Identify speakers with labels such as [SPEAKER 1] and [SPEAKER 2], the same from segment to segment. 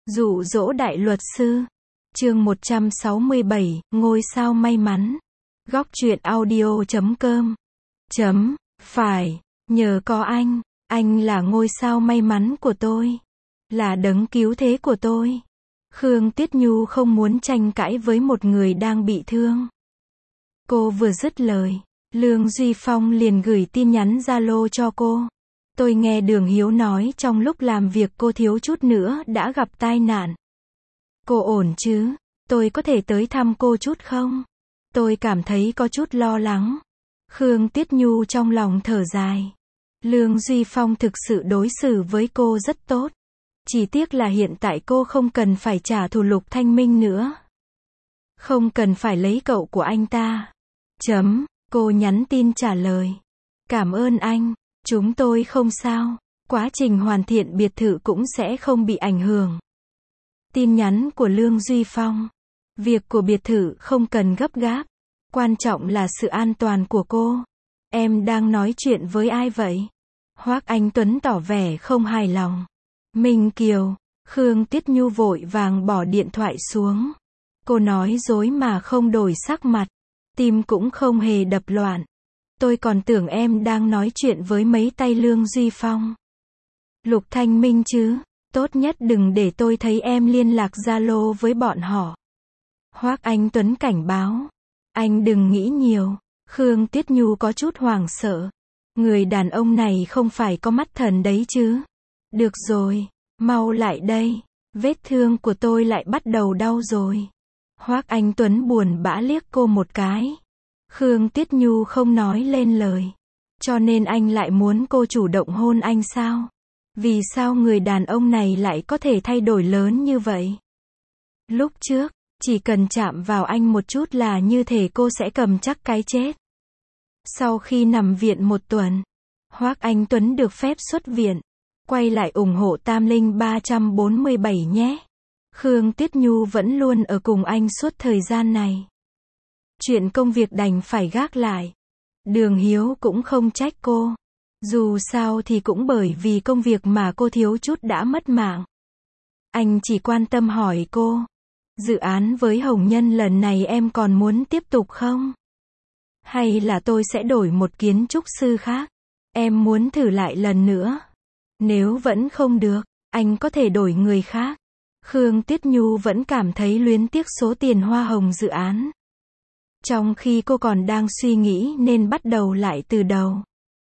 [SPEAKER 1] Dụ dỗ đại luật sư. Chương 167, ngôi sao may mắn. Góc truyện audio.com. Phải, nhờ có anh là ngôi sao may mắn của tôi. Là đấng cứu thế của tôi. Khương Tiết Nhu không muốn tranh cãi với một người đang bị thương. Cô vừa dứt lời, Lương Duy Phong liền gửi tin nhắn Zalo cho cô. Tôi nghe Đường Hiếu nói trong lúc làm việc cô thiếu chút nữa đã gặp tai nạn. Cô ổn chứ? Tôi có thể tới thăm cô chút không? Tôi cảm thấy có chút lo lắng. Khương Tiết Nhu trong lòng thở dài. Lương Duy Phong thực sự đối xử với cô rất tốt. Chỉ tiếc là hiện tại cô không cần phải trả thù Lục Thanh Minh nữa. Không cần phải lấy cậu của anh ta. Cô nhắn tin trả lời. Cảm ơn anh, chúng tôi không sao. Quá trình hoàn thiện biệt thự cũng sẽ không bị ảnh hưởng. Tin nhắn của Lương Duy Phong. Việc của biệt thự không cần gấp gáp. Quan trọng là sự an toàn của cô. Em đang nói chuyện với ai vậy? Hoắc Anh Tuấn tỏ vẻ không hài lòng. Minh Kiều. Khương Tiết Nhu vội vàng bỏ điện thoại xuống. Cô nói dối mà không đổi sắc mặt. Tim cũng không hề đập loạn. Tôi còn tưởng em đang nói chuyện với mấy tay Lương Duy Phong. Lục Thanh Minh chứ. Tốt nhất đừng để tôi thấy em liên lạc Zalo với bọn họ. Hoắc Anh Tuấn cảnh báo. Anh đừng nghĩ nhiều. Khương Tiết Nhu có chút hoảng sợ. Người đàn ông này không phải có mắt thần đấy chứ. Được rồi, mau lại đây. Vết thương của tôi lại bắt đầu đau rồi. Hoắc Anh Tuấn buồn bã liếc cô một cái. Khương Tiết Nhu không nói lên lời. Cho nên anh lại muốn cô chủ động hôn anh sao? Vì sao người đàn ông này lại có thể thay đổi lớn như vậy? Lúc trước, chỉ cần chạm vào anh một chút là như thể cô sẽ cầm chắc cái chết. Sau khi nằm viện một tuần, Hoắc Anh Tuấn được phép xuất viện. Quay lại ủng hộ Tam Linh 347 nhé. Khương Tiết Nhu vẫn luôn ở cùng anh suốt thời gian này. Chuyện công việc đành phải gác lại. Đường Hiếu cũng không trách cô. Dù sao thì cũng bởi vì công việc mà cô thiếu chút đã mất mạng. Anh chỉ quan tâm hỏi cô. Dự án với Hồng Nhân lần này em còn muốn tiếp tục không? Hay là tôi sẽ đổi một kiến trúc sư khác? Em muốn thử lại lần nữa. Nếu vẫn không được, anh có thể đổi người khác. Khương Tiết Nhu vẫn cảm thấy luyến tiếc số tiền hoa hồng dự án. Trong khi cô còn đang suy nghĩ nên bắt đầu lại từ đầu.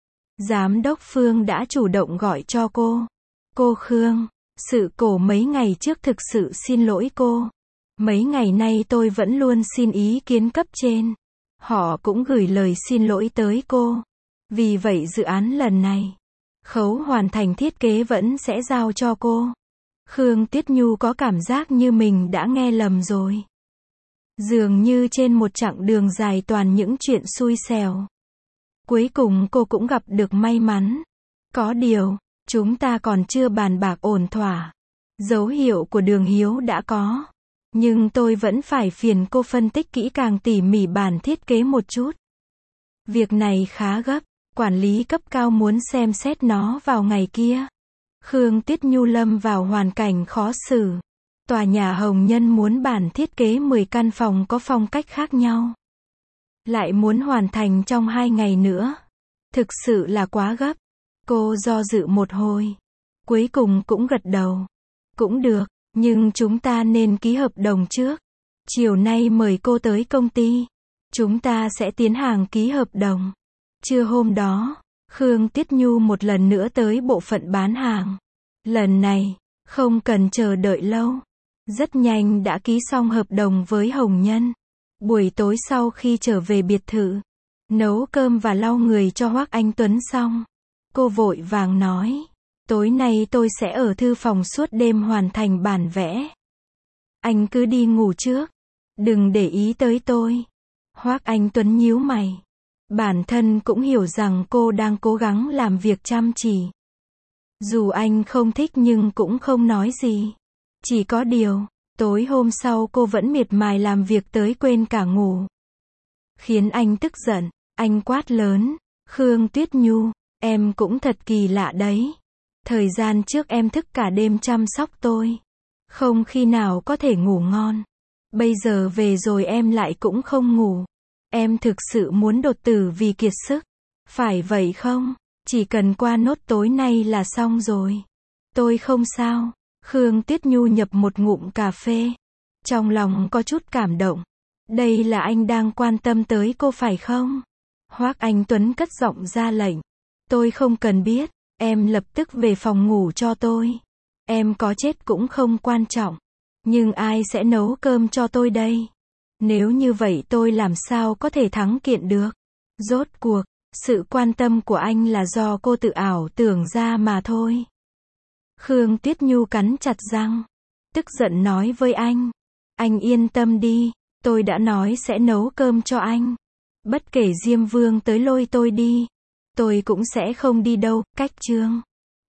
[SPEAKER 1] Giám đốc Phương đã chủ động gọi cho cô. Cô Khương, sự cố mấy ngày trước thực sự xin lỗi cô. Mấy ngày nay tôi vẫn luôn xin ý kiến cấp trên. Họ cũng gửi lời xin lỗi tới cô. Vì vậy dự án lần này, khâu hoàn thành thiết kế vẫn sẽ giao cho cô. Khương Tiết Nhu có cảm giác như mình đã nghe lầm rồi. Dường như trên một chặng đường dài toàn những chuyện xui xẻo. Cuối cùng cô cũng gặp được may mắn. Có điều, chúng ta còn chưa bàn bạc ổn thỏa. Dấu hiệu của Đường Hiếu đã có. Nhưng tôi vẫn phải phiền cô phân tích kỹ càng tỉ mỉ bản thiết kế một chút. Việc này khá gấp, quản lý cấp cao muốn xem xét nó vào ngày kia. Khương Tiết Nhu lâm vào hoàn cảnh khó xử. Tòa nhà Hồng Nhân muốn bản thiết kế 10 căn phòng có phong cách khác nhau. Lại muốn hoàn thành trong 2 ngày nữa. Thực sự là quá gấp. Cô do dự một hồi. Cuối cùng cũng gật đầu. Cũng được, nhưng chúng ta nên ký hợp đồng trước. Chiều nay mời cô tới công ty. Chúng ta sẽ tiến hành ký hợp đồng. Trưa hôm đó, Khương Tiết Nhu một lần nữa tới bộ phận bán hàng. Lần này, không cần chờ đợi lâu. Rất nhanh đã ký xong hợp đồng với Hồng Nhân. Buổi tối sau khi trở về biệt thự, nấu cơm và lau người cho Hoắc Anh Tuấn xong, cô vội vàng nói, tối nay tôi sẽ ở thư phòng suốt đêm hoàn thành bản vẽ. Anh cứ đi ngủ trước, đừng để ý tới tôi. Hoắc Anh Tuấn nhíu mày. Bản thân cũng hiểu rằng cô đang cố gắng làm việc chăm chỉ. Dù anh không thích nhưng cũng không nói gì. Chỉ có điều, tối hôm sau cô vẫn miệt mài làm việc tới quên cả ngủ. Khiến anh tức giận, anh quát lớn, Khương Tuyết Nhu, em cũng thật kỳ lạ đấy. Thời gian trước em thức cả đêm chăm sóc tôi. Không khi nào có thể ngủ ngon. Bây giờ về rồi em lại cũng không ngủ. Em thực sự muốn đột tử vì kiệt sức. Phải vậy không? Chỉ cần qua nốt tối nay là xong rồi. Tôi không sao. Khương Tuyết Nhu nhập một ngụm cà phê. Trong lòng có chút cảm động. Đây là anh đang quan tâm tới cô phải không? Hoắc Anh Tuấn cất giọng ra lệnh. Tôi không cần biết. Em lập tức về phòng ngủ cho tôi. Em có chết cũng không quan trọng. Nhưng ai sẽ nấu cơm cho tôi đây? Nếu như vậy tôi làm sao có thể thắng kiện được? Rốt cuộc, sự quan tâm của anh là do cô tự ảo tưởng ra mà thôi. Khương Tuyết Nhu cắn chặt răng. Tức giận nói với anh. Anh yên tâm đi. Tôi đã nói sẽ nấu cơm cho anh. Bất kể Diêm Vương tới lôi tôi đi. Tôi cũng sẽ không đi đâu, cách chương.